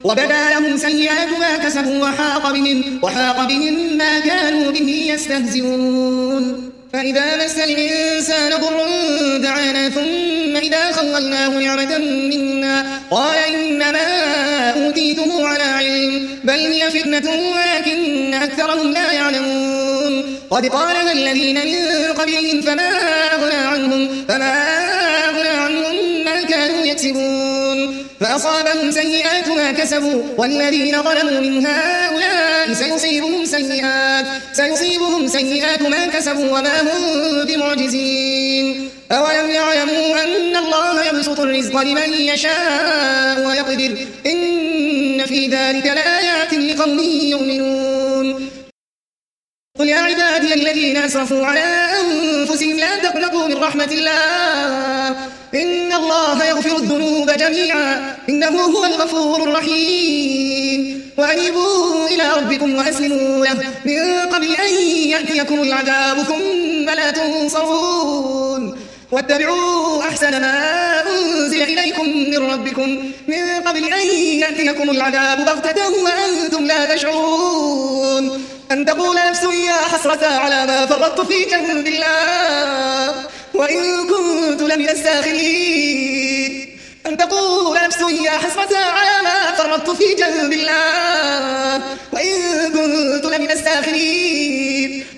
وبدا لهم سيئات ما كسبوا وحاق بهم ما كانوا به يستهزئون فإذا مس الإنسان ضر دعانا ثم إذا خولناه نعمة منا قال إنما أوتيته على علم بل هي فتنة ولكن أكثرهم لا يعلمون قد قالها الذين من قبلهم فما أغنى عنهم ما كانوا يكسبون فأصابهم سيئات ما كسبوا والذين ظلموا من هؤلاء سيصيبهم سيئات ما كسبوا وما هم بمعجزين أولم يعلموا أن الله يبسط الرزق لمن يشاء ويقدر إن في ذلك لآيات لقوم يؤمنون قل يا عبادي الذين أسرفوا على أنفسهم لا تقنطوا من رحمة الله إن الله يغفر الذنوب جميعا إنه هو الغفور الرحيم وأنيبوا إلى ربكم وأسلموا له من قبل أن يأتيكم العذاب ثم لا تنصرون واتبعوا أحسن ما أنزل إليكم من ربكم من قبل أن يأتيكم العذاب بغتة وأنتم لا تشعرون أن تقول نفس يا حسرة على ما فرطت في جنب الله وإن كنت لمن الساخرين أن تقول نفس يا حسرة على ما فرطت في جنب الله وإن كنت لمن الساخرين